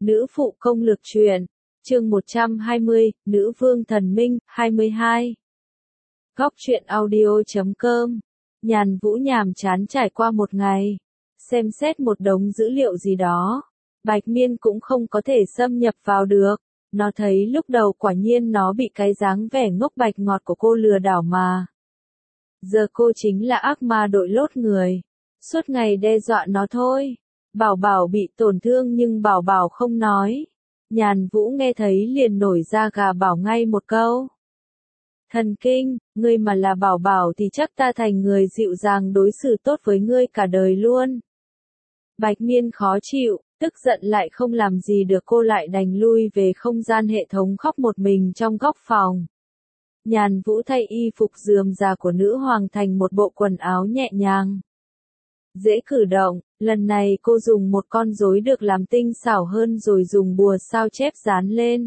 Nữ phụ công lược truyện, chương 120, Nữ vương thần minh, 22. Góc truyện audio.com. Nhàn Vũ nhàm chán trải qua một ngày, xem xét một đống dữ liệu gì đó. Bạch Miên cũng không có thể xâm nhập vào được. Nó thấy lúc đầu quả nhiên nó bị cái dáng vẻ ngốc bạch ngọt của cô lừa đảo mà. Giờ cô chính là ác ma đội lốt người. Suốt ngày đe dọa nó thôi. Bảo Bảo bị tổn thương nhưng Bảo Bảo không nói. Nhàn Vũ nghe thấy liền nổi da gà bảo ngay một câu. Thần kinh, ngươi mà là Bảo Bảo thì chắc ta thành người dịu dàng đối xử tốt với ngươi cả đời luôn. Bạch Miên khó chịu, tức giận lại không làm gì được, cô lại đành lui về không gian hệ thống khóc một mình trong góc phòng. Nhàn Vũ thay y phục rườm rà của nữ hoàng thành một bộ quần áo nhẹ nhàng, dễ cử động. Lần này cô dùng một con rối được làm tinh xảo hơn rồi dùng bùa sao chép dán lên.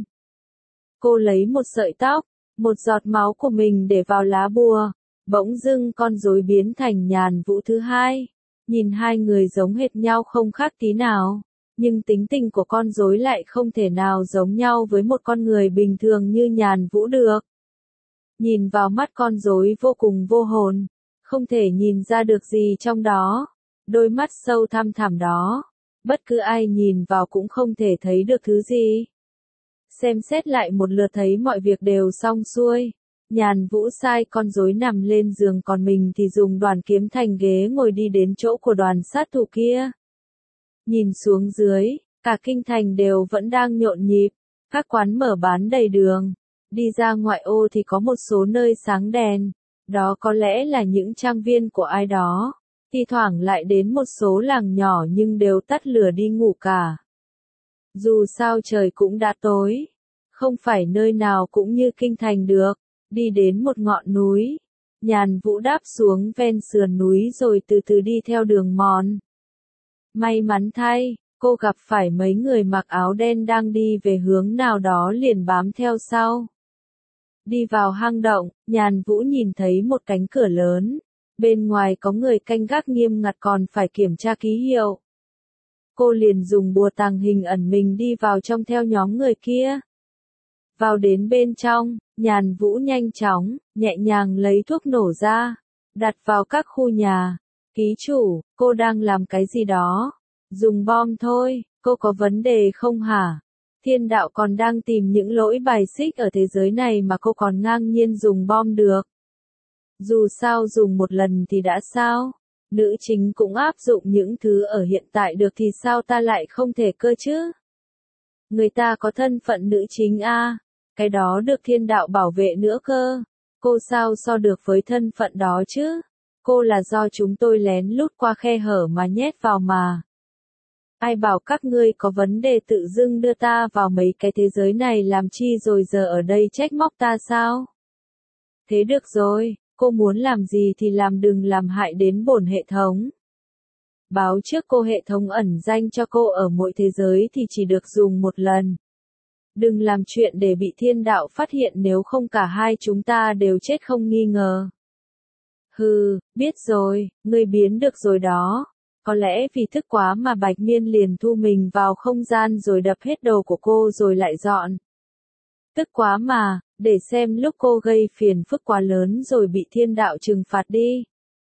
Cô lấy một sợi tóc, một giọt máu của mình để vào lá bùa. Bỗng dưng con rối biến thành Nhàn Vũ thứ hai. Nhìn hai người giống hệt nhau không khác tí nào, nhưng tính tình của con rối lại không thể nào giống nhau với một con người bình thường như Nhàn Vũ được. Nhìn vào mắt con rối vô cùng vô hồn, không thể nhìn ra được gì trong đó. Đôi mắt sâu thăm thẳm đó, bất cứ ai nhìn vào cũng không thể thấy được thứ gì. Xem xét lại một lượt thấy mọi việc đều xong xuôi. Nhàn Vũ sai con rối nằm lên giường, còn mình thì dùng đoàn kiếm thành ghế ngồi đi đến chỗ của đoàn sát thủ kia. Nhìn xuống dưới, cả kinh thành đều vẫn đang nhộn nhịp, các quán mở bán đầy đường. Đi ra ngoại ô thì có một số nơi sáng đèn, đó có lẽ là những trang viên của ai đó. Thi thoảng lại đến một số làng nhỏ nhưng đều tắt lửa đi ngủ cả. Dù sao trời cũng đã tối, không phải nơi nào cũng như kinh thành được. Đi đến một ngọn núi, Nhàn Vũ đáp xuống ven sườn núi rồi từ từ đi theo đường mòn. May mắn thay, cô gặp phải mấy người mặc áo đen đang đi về hướng nào đó liền bám theo sau. Đi vào hang động, Nhàn Vũ nhìn thấy một cánh cửa lớn. Bên ngoài có người canh gác nghiêm ngặt còn phải kiểm tra ký hiệu. Cô liền dùng bùa tàng hình ẩn mình đi vào trong theo nhóm người kia. Vào đến bên trong, Nhàn Vũ nhanh chóng, nhẹ nhàng lấy thuốc nổ ra, đặt vào các khu nhà. Ký chủ, cô đang làm cái gì đó? Dùng bom thôi, cô có vấn đề không hả? Thiên đạo còn đang tìm những lỗi bài xích ở thế giới này mà cô còn ngang nhiên dùng bom được. Dù sao dùng một lần thì đã sao? Nữ chính cũng áp dụng những thứ ở hiện tại được thì sao ta lại không thể cơ chứ? Người ta có thân phận nữ chính a, cái đó được thiên đạo bảo vệ nữa cơ. Cô sao so được với thân phận đó chứ? Cô là do chúng tôi lén lút qua khe hở mà nhét vào mà. Ai bảo các ngươi có vấn đề tự dưng đưa ta vào mấy cái thế giới này làm chi rồi giờ ở đây trách móc ta sao? Thế được rồi. Cô muốn làm gì thì làm, đừng làm hại đến bổn hệ thống. Báo trước cô hệ thống ẩn danh cho cô ở mỗi thế giới thì chỉ được dùng một lần. Đừng làm chuyện để bị thiên đạo phát hiện, nếu không cả hai chúng ta đều chết không nghi ngờ. Hừ, biết rồi, ngươi biến được rồi đó. Có lẽ vì thức quá mà Bạch Miên liền thu mình vào không gian rồi đập hết đồ của cô rồi lại dọn. Tức quá mà, để xem lúc cô gây phiền phức quá lớn rồi bị thiên đạo trừng phạt đi.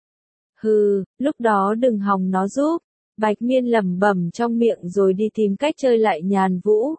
Hừ, lúc đó đừng hòng nó giúp. Bạch Miên lẩm bẩm trong miệng rồi đi tìm cách chơi lại Nhàn Vũ.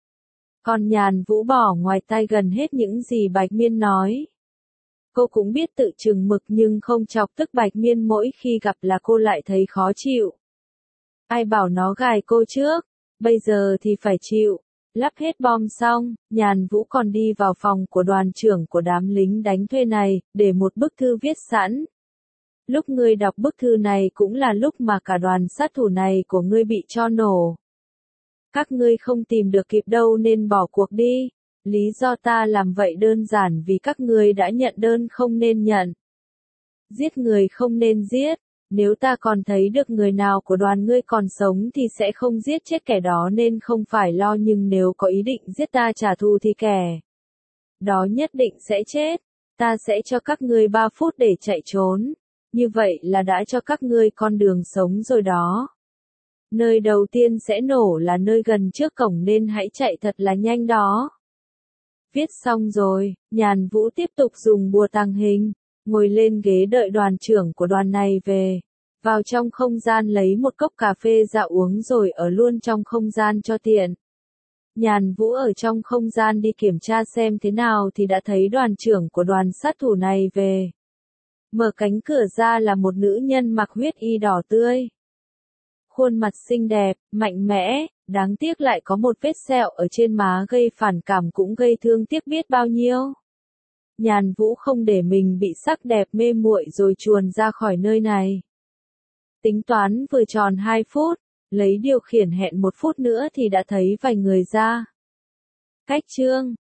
Còn Nhàn Vũ bỏ ngoài tai gần hết những gì Bạch Miên nói. Cô cũng biết tự chừng mực nhưng không chọc tức Bạch Miên, mỗi khi gặp là cô lại thấy khó chịu. Ai bảo nó gài cô trước, bây giờ thì phải chịu. Lắp hết bom xong, Nhàn Vũ còn đi vào phòng của đoàn trưởng của đám lính đánh thuê này, để một bức thư viết sẵn. Lúc ngươi đọc bức thư này cũng là lúc mà cả đoàn sát thủ này của ngươi bị cho nổ. Các ngươi không tìm được kịp đâu nên bỏ cuộc đi. Lý do ta làm vậy đơn giản vì các ngươi đã nhận đơn không nên nhận. Giết người không nên giết. Nếu ta còn thấy được người nào của đoàn ngươi còn sống thì sẽ không giết chết kẻ đó nên không phải lo, nhưng nếu có ý định giết ta trả thù thì kẻ đó nhất định sẽ chết. Ta sẽ cho các ngươi 3 phút để chạy trốn. Như vậy là đã cho các ngươi con đường sống rồi đó. Nơi đầu tiên sẽ nổ là nơi gần trước cổng nên hãy chạy thật là nhanh đó. Viết xong rồi, Nhàn Vũ tiếp tục dùng bùa tàng hình, ngồi lên ghế đợi đoàn trưởng của đoàn này về. Vào trong không gian lấy một cốc cà phê ra uống rồi ở luôn trong không gian cho tiện. Nhàn Vũ ở trong không gian đi kiểm tra xem thế nào thì đã thấy đoàn trưởng của đoàn sát thủ này về. Mở cánh cửa ra là một nữ nhân mặc huyết y đỏ tươi. Khuôn mặt xinh đẹp, mạnh mẽ, đáng tiếc lại có một vết sẹo ở trên má gây phản cảm cũng gây thương tiếc biết bao nhiêu. Nhàn Vũ không để mình bị sắc đẹp mê muội rồi chuồn ra khỏi nơi này. Tính toán vừa tròn 2 phút, lấy điều khiển hẹn 1 phút nữa thì đã thấy vài người ra. Cách chương